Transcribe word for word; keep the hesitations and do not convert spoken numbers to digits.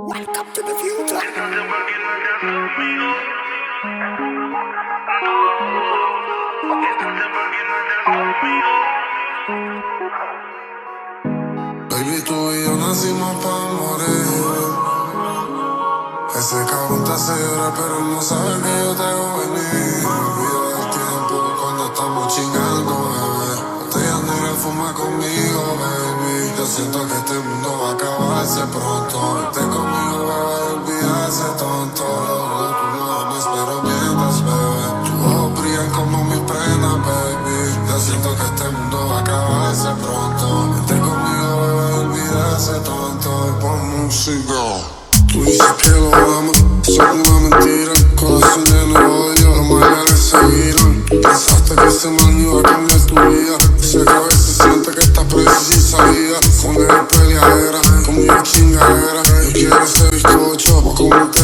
Welcome to the future. Baby, tú y yo nacimos pa' morir. Ese cabrón te hace llorar, pero él no sabe que yo te hago venir. Me olvido del tiempo cuando estamos chingando, bebé. Botella negra, fuma conmigo, baby. Yo siento que este mundo va a acabarse pronto. Vente conmigo, bebé, olvídase tonto. Tú no amas, pero mientas, bebé. Tus ojos brillan como mis prendas, baby. Yo siento que este mundo va a acabarse pronto. Vente conmigo, bebé, olvídase tonto. Pon música. Tú dices que lo amas, eso es una mentira. Corazón lleno de odio, jamás le recibieron. Pensaste que ese man iba a cambiar tu vida. Sé que a veces siente que estás precisa salida. Con él peleadera, conmigo chingadera. Yo quiero ese bizcocho, pa' comerte